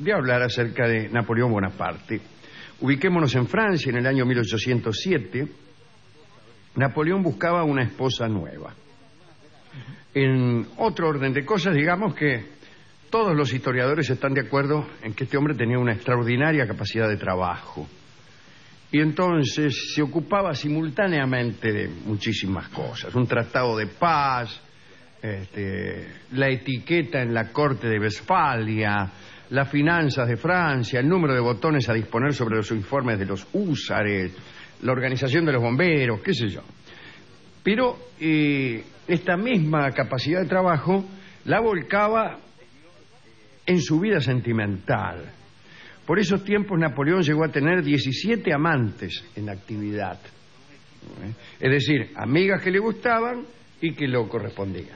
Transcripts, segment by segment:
voy a hablar acerca de Napoleón Bonaparte. Ubiquémonos en Francia en el año 1807. Napoleón buscaba una esposa nueva. En otro orden de cosas, digamos que todos los historiadores están de acuerdo en que este hombre tenía una extraordinaria capacidad de trabajo. Y entonces se ocupaba simultáneamente de muchísimas cosas. Un tratado de paz, la etiqueta en la corte de Westfalia, las finanzas de Francia, el número de botones a disponer sobre los uniformes de los húsares, la organización de los bomberos, qué sé yo. Pero esta misma capacidad de trabajo la volcaba en su vida sentimental. Por esos tiempos Napoleón llegó a tener 17 amantes en actividad. Es decir, amigas que le gustaban y que lo correspondían.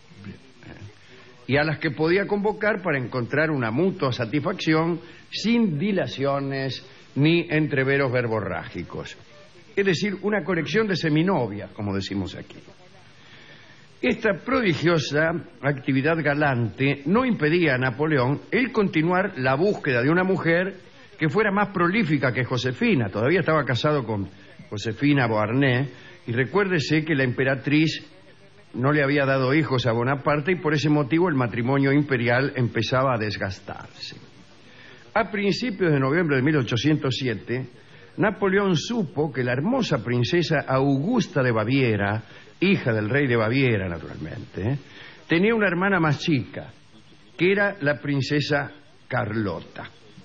Y a las que podía convocar para encontrar una mutua satisfacción sin dilaciones ni entreveros verborrágicos. Es decir, una colección de seminovias, como decimos aquí. Esta prodigiosa actividad galante no impedía a Napoleón el continuar la búsqueda de una mujer que fuera más prolífica que Josefina. Todavía estaba casado con Josefina Beauharnais, y recuérdese que la emperatriz no le había dado hijos a Bonaparte y por ese motivo el matrimonio imperial empezaba a desgastarse. A principios de noviembre de 1807, Napoleón supo que la hermosa princesa Augusta de Baviera, hija del rey de Baviera, naturalmente, tenía una hermana más chica, que era la princesa Carlota.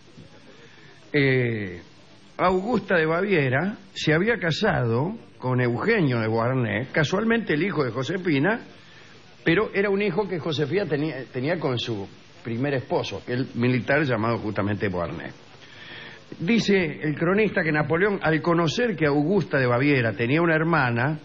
Augusta de Baviera se había casado con Eugenio de Beauharnais, casualmente el hijo de Josefina, pero era un hijo que Josefina tenía con su primer esposo, el militar llamado justamente Beauharnais. Dice el cronista que Napoleón, al conocer que Augusta de Baviera tenía una hermana,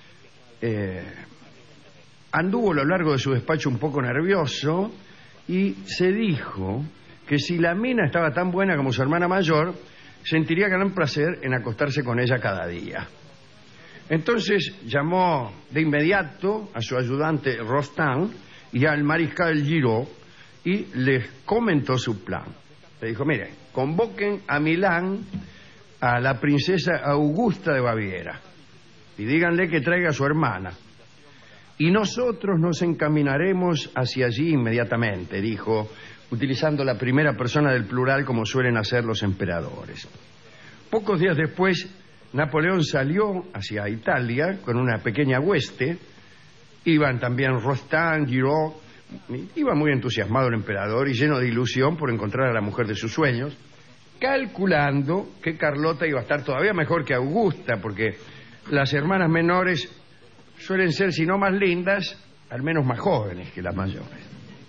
anduvo a lo largo de su despacho un poco nervioso y se dijo que si la mina estaba tan buena como su hermana mayor, sentiría gran placer en acostarse con ella cada día. Entonces llamó de inmediato a su ayudante Rostand y al mariscal Giraud y les comentó su plan. Le dijo, mire, convoquen a Milán a la princesa Augusta de Baviera y díganle que traiga a su hermana. Y nosotros nos encaminaremos hacia allí inmediatamente, dijo, utilizando la primera persona del plural como suelen hacer los emperadores. Pocos días después, Napoleón salió hacia Italia con una pequeña hueste. Iban también Rostand, Giraud. Iba muy entusiasmado el emperador y lleno de ilusión por encontrar a la mujer de sus sueños, calculando que Carlota iba a estar todavía mejor que Augusta, porque las hermanas menores suelen ser, si no más lindas, al menos más jóvenes que las mayores.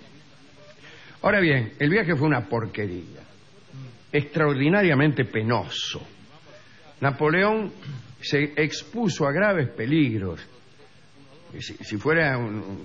Ahora bien, el viaje fue una porquería, extraordinariamente penoso. Napoleón se expuso a graves peligros. Si fuera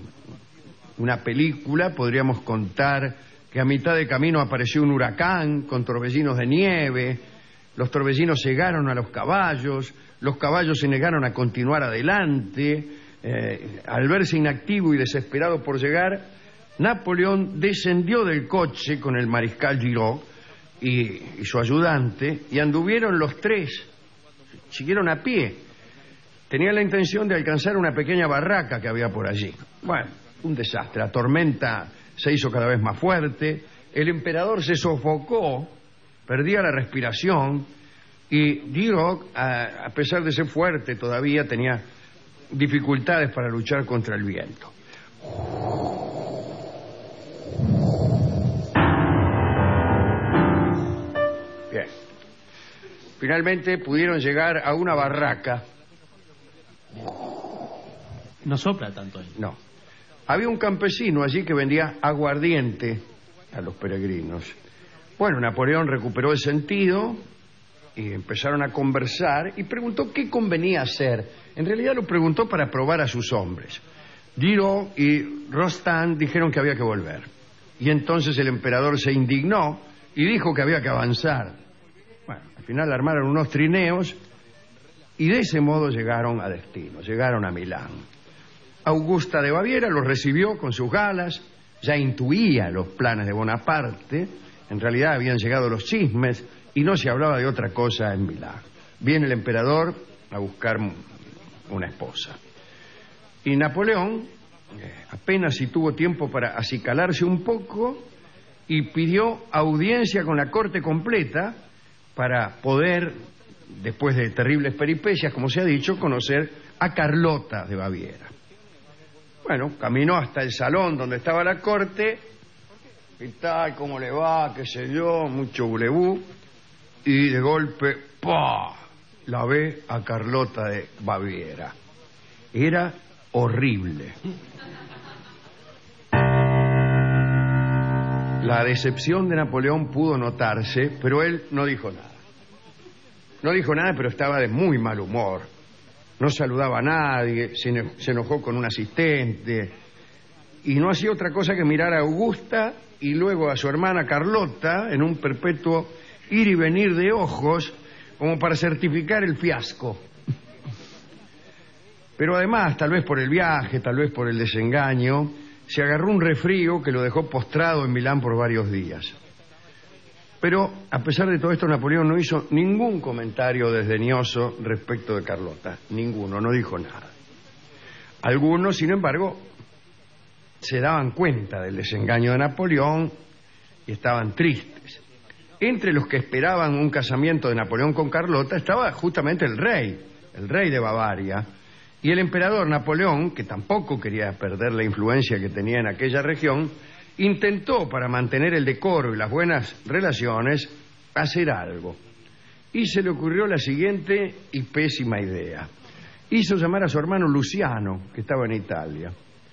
una película, podríamos contar que a mitad de camino apareció un huracán con torbellinos de nieve, los torbellinos cegaron a los caballos se negaron a continuar adelante. Al verse inactivo y desesperado por llegar, Napoleón descendió del coche con el mariscal Giraud y su ayudante y anduvieron los tres, siguieron a pie. Tenían la intención de alcanzar una pequeña barraca que había por allí. Bueno, un desastre. La tormenta se hizo cada vez más fuerte. El emperador se sofocó, perdía la respiración y Giraud, a pesar de ser fuerte todavía, tenía dificultades para luchar contra el viento. Bien. Finalmente pudieron llegar a una barraca. No sopla tanto ahí. No. Había un campesino allí que vendía aguardiente a los peregrinos. Bueno, Napoleón recuperó el sentido y empezaron a conversar y preguntó qué convenía hacer. En realidad lo preguntó para probar a sus hombres. Giraud y Rostand dijeron que había que volver. Y entonces el emperador se indignó y dijo que había que avanzar. Bueno, al final armaron unos trineos y de ese modo llegaron a destino, llegaron a Milán. Augusta de Baviera los recibió con sus galas, ya intuía los planes de Bonaparte En realidad habían llegado los chismes y no se hablaba de otra cosa en Milán. Viene el emperador a buscar una esposa. Y Napoleón apenas si tuvo tiempo para acicalarse un poco y pidió audiencia con la corte completa para poder, después de terribles peripecias, como se ha dicho, conocer a Carlota de Baviera. Bueno, caminó hasta el salón donde estaba la corte, y tal, cómo le va, qué sé yo, mucho bulebú, y de golpe, ¡pah!, la ve a Carlota de Baviera. Era horrible. La decepción de Napoleón pudo notarse, pero él no dijo nada. No dijo nada, pero estaba de muy mal humor. No saludaba a nadie, se enojó con un asistente y no hacía otra cosa que mirar a Augusta y luego a su hermana Carlota en un perpetuo ir y venir de ojos como para certificar el fiasco. Pero además, tal vez por el viaje, tal vez por el desengaño, se agarró un resfrío que lo dejó postrado en Milán por varios días. Pero, a pesar de todo esto, Napoleón no hizo ningún comentario desdeñoso respecto de Carlota. Ninguno, no dijo nada. Algunos, sin embargo, se daban cuenta del desengaño de Napoleón y estaban tristes. Entre los que esperaban un casamiento de Napoleón con Carlota estaba justamente el rey de Bavaria, y el emperador Napoleón, que tampoco quería perder la influencia que tenía en aquella región, intentó, para mantener el decoro y las buenas relaciones, hacer algo. Y se le ocurrió la siguiente y pésima idea. Hizo llamar a su hermano Luciano, que estaba en Italia.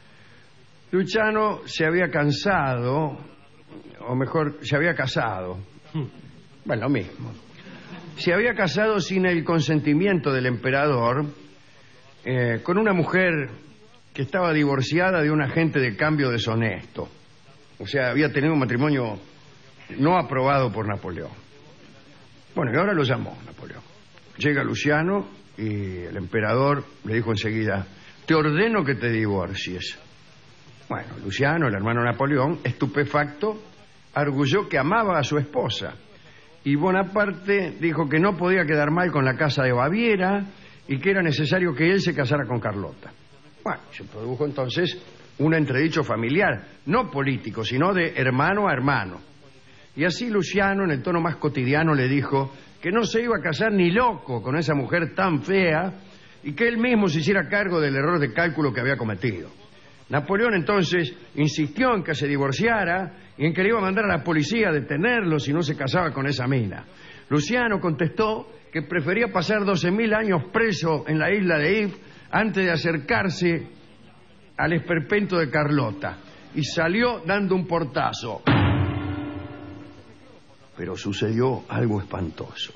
Luciano se había cansado, o mejor, se había casado. Bueno, lo mismo. Se había casado sin el consentimiento del emperador, con una mujer que estaba divorciada de un agente de cambio deshonesto. O sea, había tenido un matrimonio no aprobado por Napoleón. Bueno, y ahora lo llamó Napoleón. Llega Luciano y el emperador le dijo enseguida: te ordeno que te divorcies. Bueno, Luciano, el hermano de Napoleón, estupefacto, arguyó que amaba a su esposa. Y Bonaparte dijo que no podía quedar mal con la casa de Baviera y que era necesario que él se casara con Carlota. Bueno, se produjo entonces un entredicho familiar, no político, sino de hermano a hermano. Y así Luciano, en el tono más cotidiano, le dijo que no se iba a casar ni loco con esa mujer tan fea y que él mismo se hiciera cargo del error de cálculo que había cometido. Napoleón entonces insistió en que se divorciara y en que le iba a mandar a la policía a detenerlo si no se casaba con esa mina. Luciano contestó que prefería pasar 12.000 años preso en la isla de If antes de acercarse al esperpento de Carlota, y salió dando un portazo. Pero sucedió algo espantoso.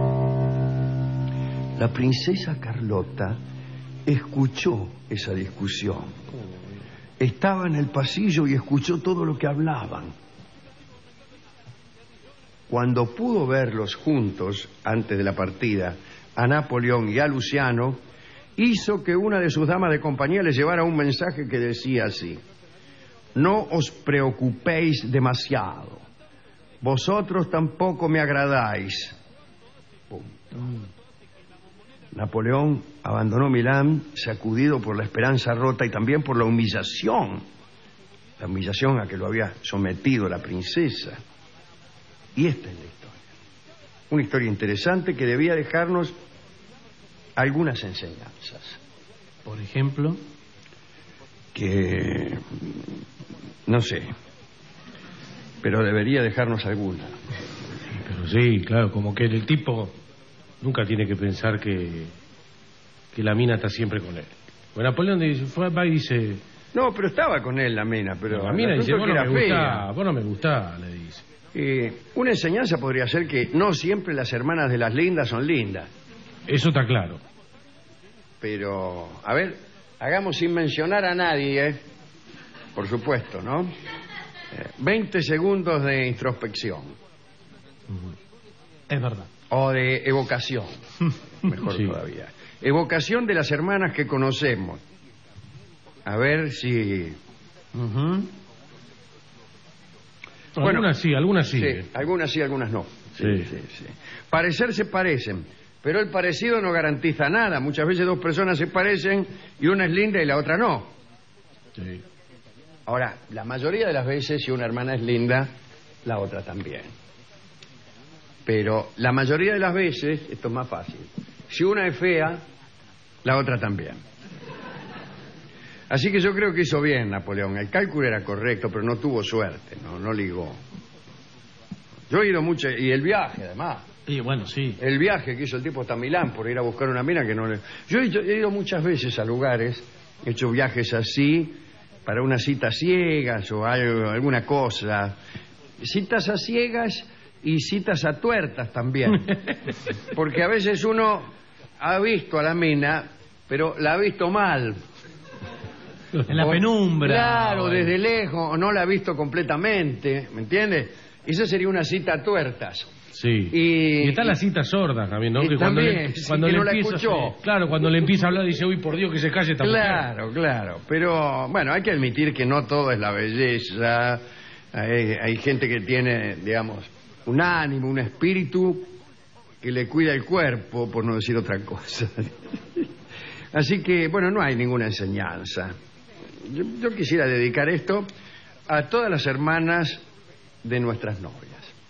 La princesa Carlota escuchó esa discusión. Estaba en el pasillo y escuchó todo lo que hablaban. Cuando pudo verlos juntos, antes de la partida, a Napoleón y a Luciano, hizo que una de sus damas de compañía le llevara un mensaje que decía así: no os preocupéis demasiado, vosotros tampoco me agradáis. Punto. Napoleón abandonó Milán sacudido por la esperanza rota y también por la humillación a que lo había sometido la princesa. Y esta es la historia. Una historia interesante que debía dejarnos algunas enseñanzas. Por ejemplo, que no sé, pero debería dejarnos alguna. Pero sí, claro, como que el tipo nunca tiene que pensar que la mina está siempre con él. Bueno, Napoleón va y dice... No, pero estaba con él la mina, pero... La mina dice, vos no me gustás, le dice. Una enseñanza podría ser que no siempre las hermanas de las lindas son lindas. Eso está claro. Pero, a ver, hagamos sin mencionar a nadie, por supuesto, ¿no? 20 segundos de introspección. es verdad. O de evocación, mejor sí. Todavía. Evocación de las hermanas que conocemos. A ver si... Algunas sí, algunas sí. Sí, algunas sí, algunas no. Sí. Parecer se parecen, pero el parecido no garantiza nada. Muchas veces dos personas se parecen y una es linda y la otra no. Sí. Ahora, la mayoría de las veces, si una hermana es linda, la otra también. Pero la mayoría de las veces, esto es más fácil, si una es fea, la otra también. Así que yo creo que hizo bien Napoleón. El cálculo era correcto, pero no tuvo suerte, no ligó. Yo he ido mucho, y el viaje además. Y bueno, sí. El viaje que hizo el tipo hasta Milán por ir a buscar una mina que no le... Yo he ido muchas veces a lugares, he hecho viajes así, para unas citas ciegas o algo, alguna cosa. Citas a ciegas y citas a tuertas también. Porque a veces uno ha visto a la mina, pero la ha visto mal. En la penumbra. Claro, desde lejos, o no la ha visto completamente, ¿me entiendes? Esa sería una cita a tuertas. Sí. Y está la cita sorda también, ¿no? y Que también, cuando que le no la empieza, escuchó. Claro, cuando le empieza a hablar dice, uy, por Dios, que se calle esta mujer. Claro. Pero, bueno, hay que admitir que no todo es la belleza. Hay gente que tiene, digamos, un ánimo, un espíritu que le cuida el cuerpo, por no decir otra cosa. Así que, bueno, no hay ninguna enseñanza. Yo quisiera dedicar esto a todas las hermanas de nuestras novias,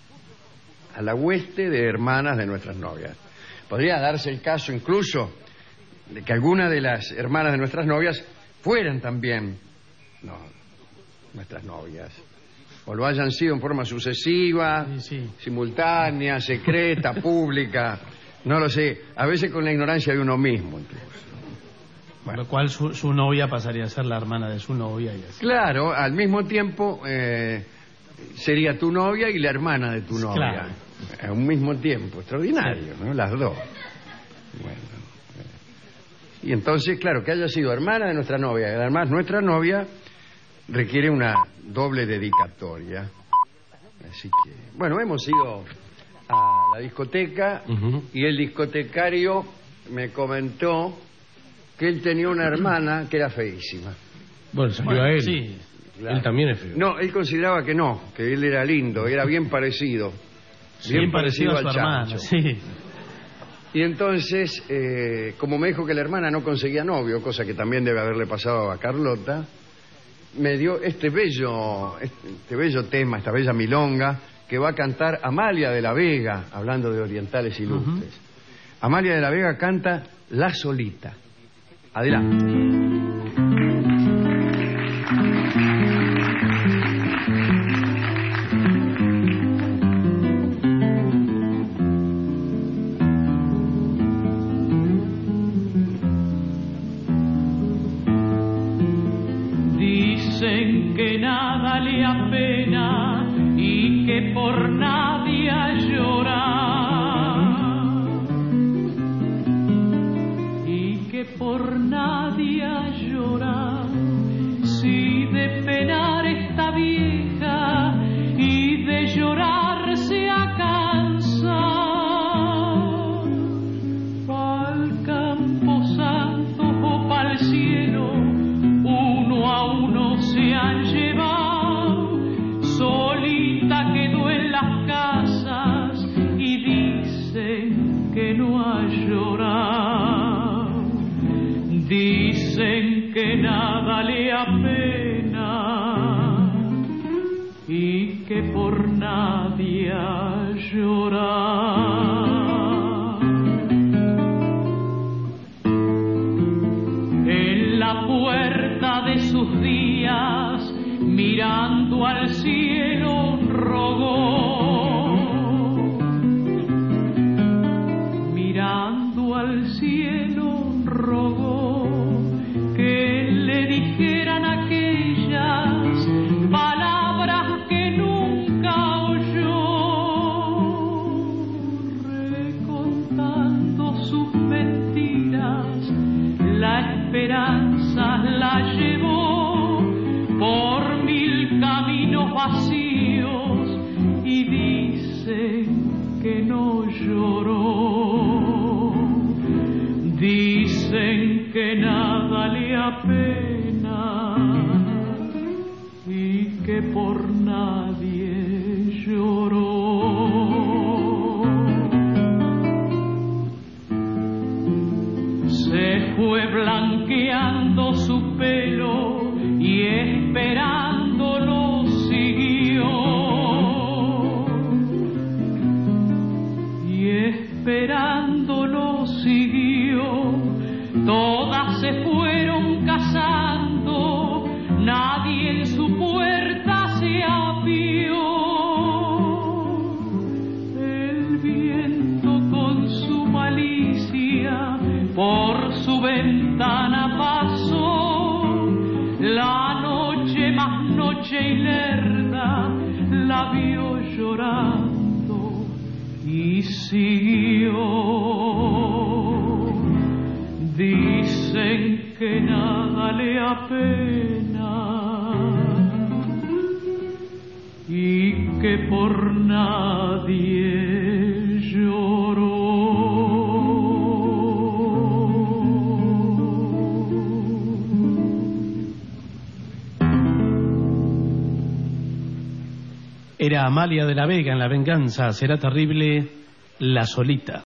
a la hueste de hermanas de nuestras novias. Podría darse el caso incluso de que algunas de las hermanas de nuestras novias fueran también nuestras novias, o lo hayan sido en forma sucesiva, Sí. simultánea, secreta, pública, no lo sé, a veces con la ignorancia de uno mismo incluso. Bueno. Lo cual su novia pasaría a ser la hermana de su novia y así. Claro, al mismo tiempo sería tu novia y la hermana de tu novia. Claro. A un mismo tiempo, extraordinario, ¿no? Las dos. Bueno. Y entonces, claro, que haya sido hermana de nuestra novia, y además nuestra novia requiere una doble dedicatoria. Así que, bueno, hemos ido a la discoteca y el discotecario me comentó que él tenía una hermana que era feísima. Bueno, salió a él. Sí. Claro. Él también es feo. No, él consideraba que no, que él era lindo, era bien parecido. Bien parecido a al su hermana, chancho. sí. Y entonces, como me dijo que la hermana no conseguía novio, cosa que también debe haberle pasado a Carlota, me dio este bello tema, esta bella milonga, que va a cantar Amalia de la Vega, hablando de orientales ilustres. Amalia de la Vega canta La Solita. Adelante. Dicen que nada le apena y que por nadie llora, y que por nadie llora. Si de penar está vieja y de llorar se acansa, pa'l campo santo o pa'l cielo uno a uno se han llevado. Solita quedó en las casas y dicen que no ha llorado. Dicen que nada le apena y que por nadie ha llorado. En la puerta de sus días, mirando al cielo, rogó. Mirando al cielo, rogó que le dijeran aquellas palabras que nunca oyó, recontando sus mentiras. La esperanza la llevó por mil caminos vacíos y dicen que no lloró. Dicen que nada le apena y que por nadie ventana pasó, la noche más noche y lerda la vio llorando y siguió. Dicen que nada le apena y que por nadie lloró. Era Amalia de la Vega en La Venganza será terrible, La Solita.